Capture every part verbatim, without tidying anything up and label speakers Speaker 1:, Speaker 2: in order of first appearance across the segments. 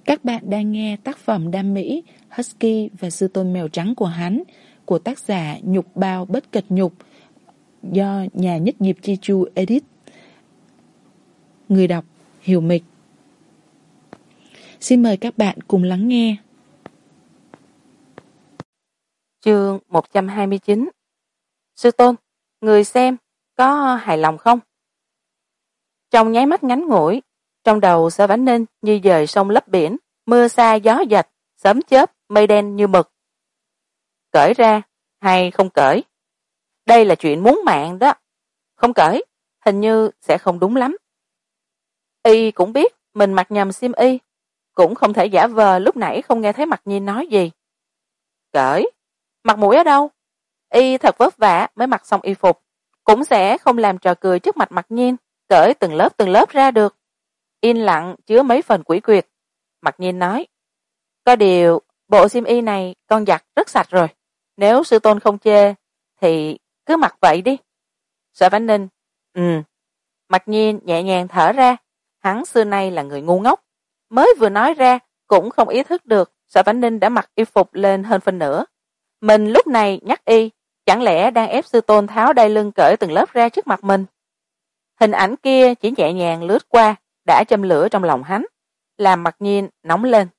Speaker 1: Các bạn đang nghe tác phẩm đam mỹ Husky và sư tôn mèo trắng của hắn của tác giả Nhục Bao Bất Cật Nhục do nhà nhất nghiệp Chi Chu edit. Người đọc Hiểu Mịch. Xin mời các bạn cùng lắng nghe.
Speaker 2: Chương một trăm hai mươi chín. Sư tôn, người xem có hài lòng không? Trong nháy mắt ngắn ngủi, trong đầu Sở Vãn Ninh như dời sông lấp biển, mưa sa gió dạch, sấm chớp, mây đen như mực. Cởi ra hay không cởi? Đây là chuyện muốn mạng đó. Không cởi, hình như sẽ không đúng lắm. Y cũng biết mình mặc nhầm xiêm y, cũng không thể giả vờ lúc nãy không nghe thấy Mặc Nhiên nói gì. Cởi? Mặt mũi ở đâu? Y thật vất vả mới mặc xong y phục, cũng sẽ không làm trò cười trước mặt Mặc Nhiên, cởi từng lớp từng lớp ra được. Yên lặng chứa mấy phần quỷ quyệt. Mặc Nhiên nói, có điều bộ xiêm y này con giặt rất sạch rồi, nếu sư tôn không chê thì cứ mặc vậy đi. Sở Vãn Ninh, ừ. Mặc Nhiên nhẹ nhàng thở ra, hắn xưa nay là người ngu ngốc, mới vừa nói ra cũng không ý thức được Sở Vãn Ninh đã mặc y phục lên hơn phân nửa. Mình lúc này nhắc y, chẳng lẽ đang ép sư tôn tháo đai lưng cởi từng lớp ra trước mặt mình? Hình ảnh kia chỉ nhẹ nhàng lướt qua, đã châm lửa trong lòng hắn, làm Mặc Nhiên nóng lên.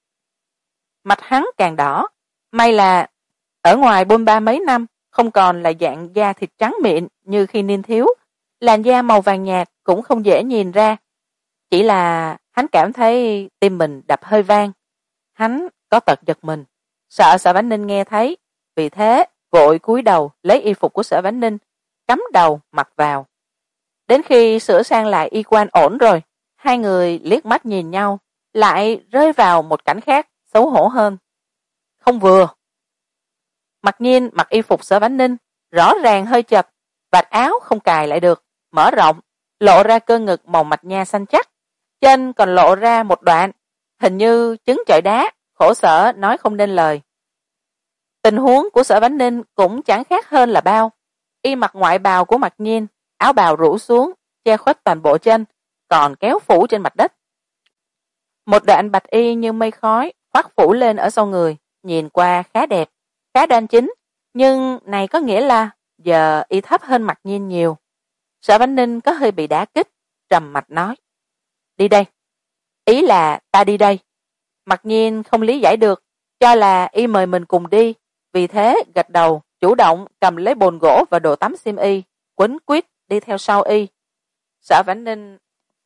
Speaker 2: Mặt hắn càng đỏ, may là ở ngoài bôn ba mấy năm, không còn là dạng da thịt trắng mịn như khi niên thiếu, làn da màu vàng nhạt cũng không dễ nhìn ra. Chỉ là hắn cảm thấy tim mình đập hơi vang, hắn có tật giật mình, sợ Sở Vãn Ninh nghe thấy, vì thế vội cúi đầu lấy y phục của Sở Vãn Ninh, cắm đầu mặc vào. Đến khi sửa sang lại y quan ổn rồi, hai người liếc mắt nhìn nhau, lại rơi vào một cảnh khác xấu hổ hơn. Không vừa. Mặc Nhiên mặc y phục Sở Vãn Ninh, rõ ràng hơi chật, vạt áo không cài lại được, mở rộng, lộ ra cơ ngực màu mạch nha xanh chắc, chân còn lộ ra một đoạn, hình như trứng chọi đá, khổ sở nói không nên lời. Tình huống của Sở Vãn Ninh cũng chẳng khác hơn là bao. Y mặc ngoại bào của Mặc Nhiên, áo bào rũ xuống, che khuất toàn bộ chân, còn kéo phủ trên mặt đất. Một đoạn bạch y như mây khói khoác phủ lên ở sau người, nhìn qua khá đẹp, khá đoan chính, nhưng này có nghĩa là giờ y thấp hơn Mặc Nhiên nhiều. Sở Vãn Ninh có hơi bị đả kích, trầm mặt nói, đi đây. Ý là ta đi đây. Mặc Nhiên không lý giải được, cho là y mời mình cùng đi, vì thế gật đầu, chủ động cầm lấy bồn gỗ và đồ tắm xiêm y, quấn quýt đi theo sau y. Sở Vãn Ninh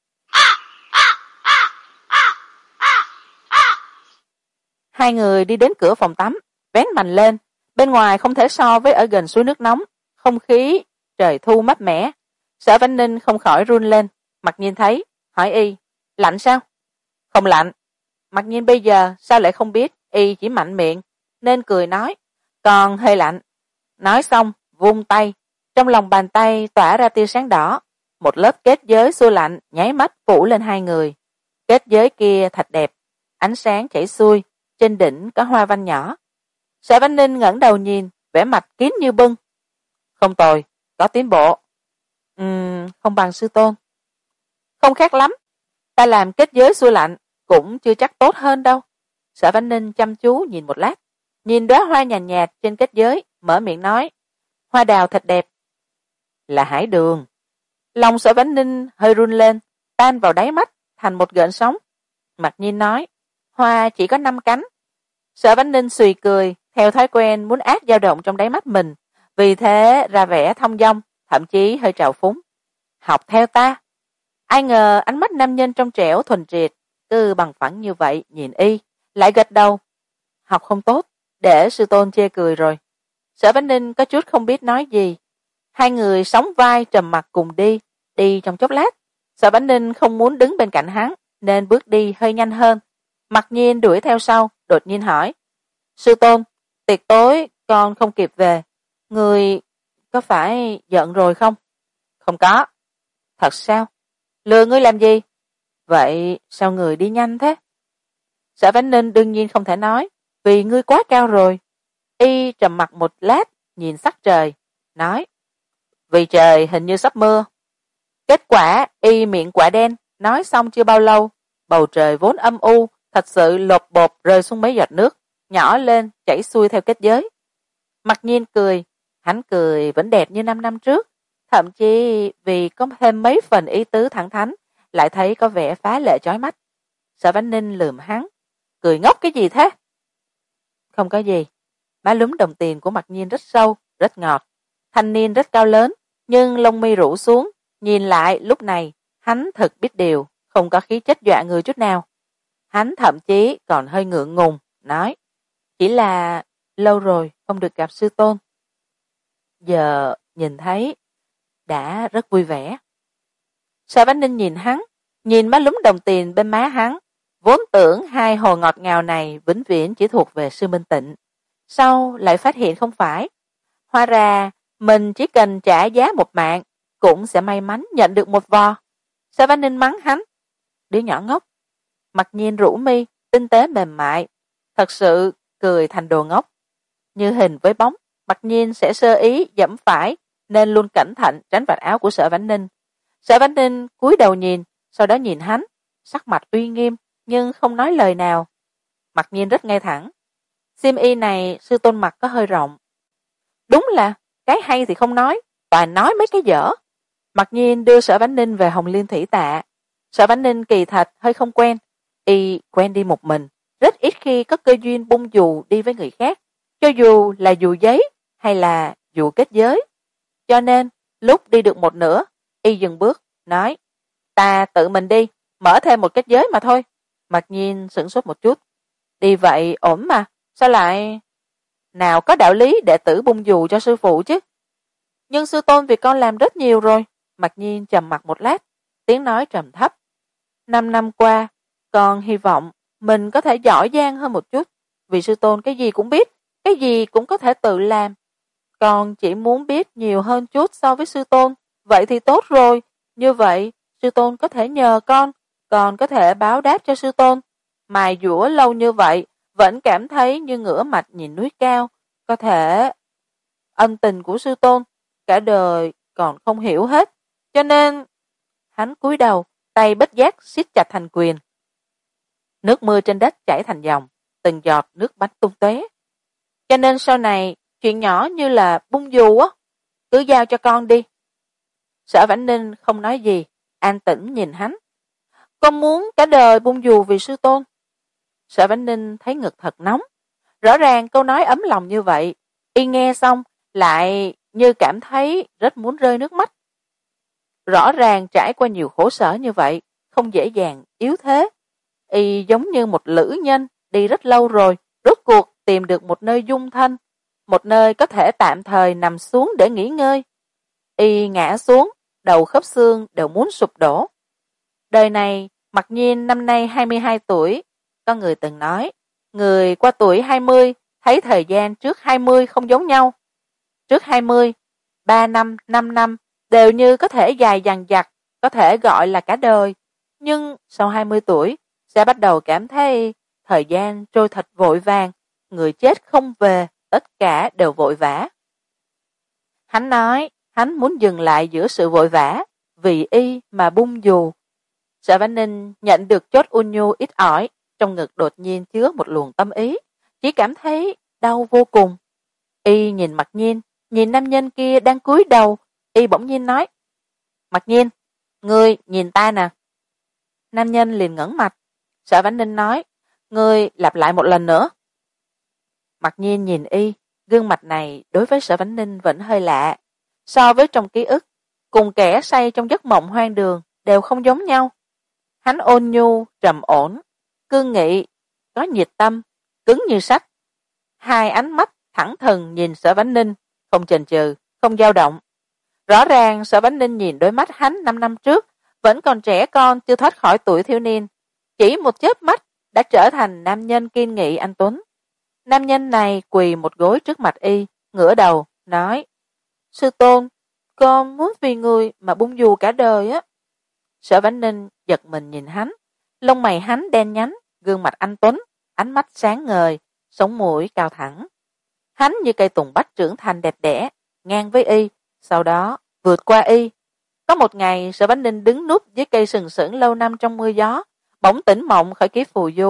Speaker 2: hai người đi đến cửa phòng tắm, vén mành lên, bên ngoài không thể so với ở gần suối nước nóng, không khí trời thu mát mẻ. Sở Vãn Ninh không khỏi run lên, Mặc Nhiên thấy, hỏi y, lạnh sao? Không lạnh. Mặc Nhiên bây giờ sao lại không biết y chỉ mạnh miệng, nên cười nói, còn hơi lạnh. Nói xong, vung tay, trong lòng bàn tay tỏa ra tia sáng đỏ, một lớp kết giới xua lạnh nháy mắt phủ lên hai người. Kết giới kia thật đẹp, ánh sáng chảy xuôi, trên đỉnh có hoa văn nhỏ. Sở Vãn Ninh ngẩng đầu nhìn, vẻ mặt kín như bưng. Không tồi, có tiến bộ. Ừm, không bằng sư tôn. Không khác lắm, ta làm kết giới xua lạnh cũng chưa chắc tốt hơn đâu. Sở Vãn Ninh chăm chú nhìn một lát, nhìn đóa hoa nhàn nhạt, nhạt trên kết giới, mở miệng nói, hoa đào thật đẹp. Là hải đường. Lòng Sở Vãn Ninh hơi run lên, tan vào đáy mắt thành một gợn sóng. Mặc Nhiên nói, hoa chỉ có năm cánh. Sở Vãn Ninh xùy cười, theo thói quen muốn ác dao động trong đáy mắt mình, vì thế ra vẻ thong dong, thậm chí hơi trào phúng. Học theo ta. Ai ngờ ánh mắt nam nhân trong trẻo thuần triệt, cứ bằng phẳng như vậy nhìn y, lại gật đầu. Học không tốt, để sư tôn chê cười rồi. Sở Vãn Ninh có chút không biết nói gì. Hai người sóng vai trầm mặc cùng đi, đi trong chốc lát. Sở Vãn Ninh không muốn đứng bên cạnh hắn, nên bước đi hơi nhanh hơn. Mặc Nhiên đuổi theo sau, đột nhiên hỏi, sư tôn, tiệc tối con không kịp về, người có phải giận rồi không? Không có. Thật sao? Lừa ngươi làm gì? Vậy sao người đi nhanh thế? Sở Vãn Ninh đương nhiên không thể nói, vì ngươi quá cao rồi. Y trầm mặc một lát, nhìn sắc trời, nói, vì trời hình như sắp mưa. Kết quả y miệng quả đen, nói xong chưa bao lâu, bầu trời vốn âm u, thật sự lột bột rơi xuống mấy giọt nước, nhỏ lên chảy xuôi theo kết giới. Mặc nhiên cười, hắn cười vẫn đẹp như năm năm trước, thậm chí vì có thêm mấy phần ý tứ thẳng thắn lại thấy có vẻ phá lệ chói mắt. Sở Vãn Ninh lườm hắn, cười ngốc cái gì thế? Không có gì. Má lúm đồng tiền của Mặc nhiên rất sâu, rất ngọt. Thanh niên rất cao lớn, nhưng lông mi rủ xuống, nhìn lại lúc này hắn thật biết điều, không có khí chất dọa người chút nào. Hắn thậm chí còn hơi ngượng ngùng nói, chỉ là lâu rồi không được gặp sư tôn, giờ nhìn thấy đã rất vui vẻ. Sở Vãn Ninh nhìn hắn, nhìn má lúm đồng tiền bên má hắn, vốn tưởng hai hồ ngọt ngào này vĩnh viễn chỉ thuộc về Sư Minh Tịnh, sau lại phát hiện không phải. Hóa ra mình chỉ cần trả giá một mạng cũng sẽ may mắn nhận được một vò. Sở Vãn Ninh mắng hắn, đứa nhỏ ngốc. Mặc nhiên rũ mi, tinh tế mềm mại, thật sự cười thành đồ ngốc. Như hình với bóng, Mặc nhiên sẽ sơ ý dẫm phải, nên luôn cẩn thận tránh vạt áo của Sở Vãn Ninh. Sở Vãn Ninh cúi đầu nhìn, sau đó nhìn hắn, sắc mặt uy nghiêm nhưng không nói lời nào. Mặc nhiên rất ngay thẳng, xiêm y này sư tôn mặc có hơi rộng. Đúng là cái hay thì không nói, toàn nói mấy cái dở. Mặc nhiên đưa Sở Vãn Ninh về Hồng Liên Thủy Tạ. Sở Vãn Ninh kỳ thật hơi không quen, y quen đi một mình, rất ít khi có cơ duyên bung dù đi với người khác, cho dù là dù giấy hay là dù kết giới. Cho nên lúc đi được một nửa, y dừng bước nói, ta tự mình đi, mở thêm một kết giới mà thôi. Mặc nhiên sửng sốt một chút, đi vậy ổn mà, sao lại... Nào có đạo lý đệ tử bung dù cho sư phụ chứ. Nhưng sư tôn vì con làm rất nhiều rồi. Mặc nhiên trầm mặc một lát, tiếng nói trầm thấp, năm năm qua con hy vọng mình có thể giỏi giang hơn một chút, vì sư tôn cái gì cũng biết, cái gì cũng có thể tự làm. Con chỉ muốn biết nhiều hơn chút so với sư tôn, vậy thì tốt rồi. Như vậy sư tôn có thể nhờ con, còn có thể báo đáp cho sư tôn. Mài dũa lâu như vậy vẫn cảm thấy như ngửa mặt nhìn núi cao, có thể ân tình của sư tôn cả đời còn không hiểu hết, cho nên hắn cúi đầu, tay bất giác siết chặt thành quyền. Nước mưa trên đất chảy thành dòng, từng giọt nước bắn tung tóe. Cho nên sau này chuyện nhỏ như là bung dù á, cứ giao cho con đi. Sở Vãn Ninh không nói gì, an tĩnh nhìn hắn. Con muốn cả đời bung dù vì sư tôn. Sở Vãn Ninh thấy ngực thật nóng, rõ ràng câu nói ấm lòng như vậy, y nghe xong lại như cảm thấy rất muốn rơi nước mắt. Rõ ràng trải qua nhiều khổ sở như vậy, không dễ dàng yếu thế, y giống như một lữ nhân đi rất lâu rồi, rốt cuộc tìm được một nơi dung thân, một nơi có thể tạm thời nằm xuống để nghỉ ngơi. Y ngã xuống, đầu khớp xương đều muốn sụp đổ. Đời này Mặc nhiên năm nay hai mươi hai tuổi, có người từng nói, người qua tuổi hai mươi thấy thời gian trước hai mươi không giống nhau. Trước hai mươi, ba năm, năm năm đều như có thể dài dằng dặc, có thể gọi là cả đời. Nhưng sau hai mươi tuổi sẽ bắt đầu cảm thấy thời gian trôi thật vội vàng, người chết không về, tất cả đều vội vã. Hắn nói, hắn muốn dừng lại giữa sự vội vã, vì y mà bung dù. Sở Vãn Ninh nhận được chốt ôn nhu ít ỏi, trong ngực đột nhiên chứa một luồng tâm ý, chỉ cảm thấy đau vô cùng. Y nhìn Mặc Nhiên, nhìn nam nhân kia đang cúi đầu, y bỗng nhiên nói, Mặc Nhiên, ngươi nhìn ta nè. Nam nhân liền ngẩng mặt. Sở Vãn Ninh nói, ngươi lặp lại một lần nữa. Mặc Nhiên nhìn y, gương mặt này đối với Sở Vãn Ninh vẫn hơi lạ, so với trong ký ức, cùng kẻ say trong giấc mộng hoang đường đều không giống nhau. Hắn ôn nhu, trầm ổn, cương nghị, có nhiệt tâm, cứng như sắt. Hai ánh mắt thẳng thừng nhìn Sở Vãn Ninh, không chần chừ, không dao động. Rõ ràng Sở Vãn Ninh nhìn đôi mắt hắn năm năm trước, vẫn còn trẻ con chưa thoát khỏi tuổi thiếu niên, chỉ một chớp mắt đã trở thành nam nhân kiên nghị anh tuấn. Nam nhân này quỳ một gối trước mặt y, ngửa đầu, nói, sư tôn, con muốn vì người mà bung dù cả đời á. Sở Vãn Ninh giật mình nhìn hắn, lông mày hắn đen nhánh, gương mặt anh tuấn, ánh mắt sáng ngời, sống mũi cao thẳng. Hắn như cây tùng bách trưởng thành đẹp đẽ, ngang với y, sau đó vượt qua y. Có một ngày, Sở Vãn Ninh đứng núp dưới cây sừng sững lâu năm trong mưa gió, bỗng tỉnh mộng khỏi kiếp phù du,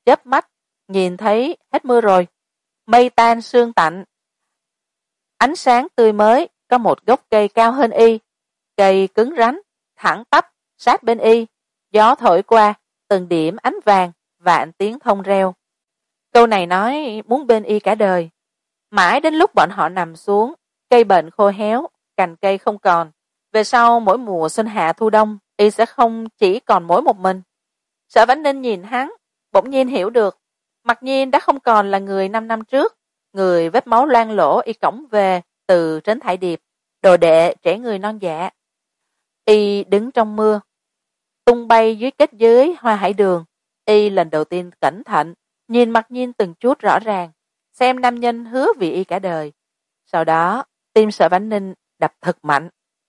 Speaker 2: chớp mắt, nhìn thấy hết mưa rồi. Mây tan sương tạnh. Ánh sáng tươi mới, có một gốc cây cao hơn y. Cây cứng rắn, thẳng tắp, sát bên y. Gió thổi qua, từng điểm ánh vàng, vạn tiếng thông reo. Câu này nói muốn bên y cả đời. Mãi đến lúc bọn họ nằm xuống, cây bệnh khô héo, cành cây không còn. Về sau mỗi mùa xuân hạ thu đông, y sẽ không chỉ còn mỗi một mình. Sở Vãn Ninh nhìn hắn, bỗng nhiên hiểu được. Mặc nhiên đã không còn là người năm năm trước, người vết máu loang lỗ y cõng về từ Trấn Thải Điệp, đồ đệ trẻ người non dạ. Y đứng trong mưa, tung bay dưới kết dưới hoa hải đường. Y lần đầu tiên cẩn thận, nhìn Mặc nhiên từng chút rõ ràng, xem nam nhân hứa vì y cả đời. Sau đó, tim Sở Vãn Ninh đập thật mạnh.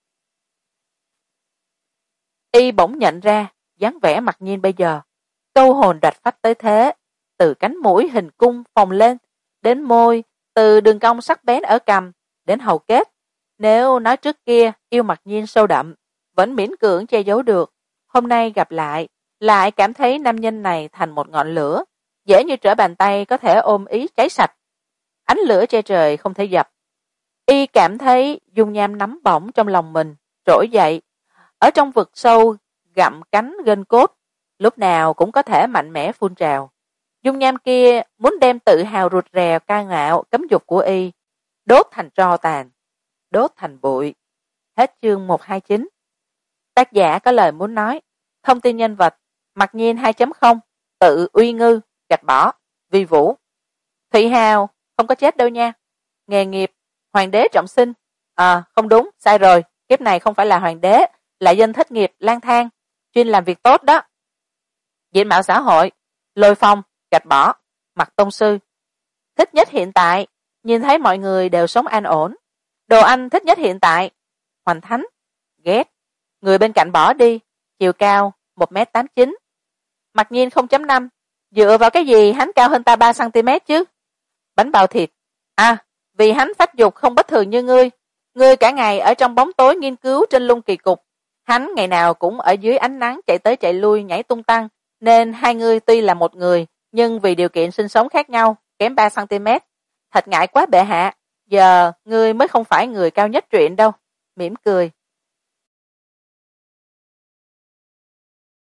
Speaker 2: Y bỗng nhận ra, dáng vẻ Mặc nhiên bây giờ, câu hồn đoạt phách tới thế, từ cánh mũi hình cung phồng lên, đến môi, từ đường cong sắc bén ở cằm, đến hầu kết. Nếu nói trước kia yêu Mặc nhiên sâu đậm, vẫn miễn cưỡng che giấu được, hôm nay gặp lại, lại cảm thấy nam nhân này thành một ngọn lửa, dễ như trở bàn tay có thể ôm ý cháy sạch. Ánh lửa che trời không thể dập. Y cảm thấy dung nham nóng bỏng trong lòng mình, trỗi dậy, ở trong vực sâu, gặm cánh gân cốt, lúc nào cũng có thể mạnh mẽ phun trào. Dung nham kia muốn đem tự hào rụt rè ca ngạo cấm dục của y đốt thành tro tàn, đốt thành bụi. Hết chương một trăm hai mươi chín. Tác giả có lời muốn nói. Thông tin nhân vật: Mặc nhiên hai chấm không, tự uy ngư, gạch bỏ, vi vũ. Thụy Hào không có chết đâu nha. Nghề nghiệp: hoàng đế trọng sinh. À không đúng, sai rồi, kiếp này không phải là hoàng đế, là dân thất nghiệp lang thang, chuyên làm việc tốt đó. Diện mạo xã hội: Lôi Phong, gạch bỏ, Mặc tông sư. Thích nhất hiện tại: nhìn thấy mọi người đều sống an ổn. Đồ ăn thích nhất hiện tại: Hoành Thánh, ghét, người bên cạnh bỏ đi, chiều cao một mét tám chín. Mặc nhiên không chấm năm, dựa vào cái gì hắn cao hơn ta ba xăng-ti-mét chứ? Bánh bao thịt: À, vì hắn phát dục không bất thường như ngươi. Ngươi cả ngày ở trong bóng tối nghiên cứu trên lung kỳ cục, hắn ngày nào cũng ở dưới ánh nắng chạy tới chạy lui nhảy tung tăng, nên hai ngươi tuy là một người, nhưng vì điều kiện sinh sống khác nhau, kém ba xăng-ti-mét. Thật ngại quá bệ hạ, giờ ngươi mới không phải người cao nhất truyện đâu. Mỉm cười.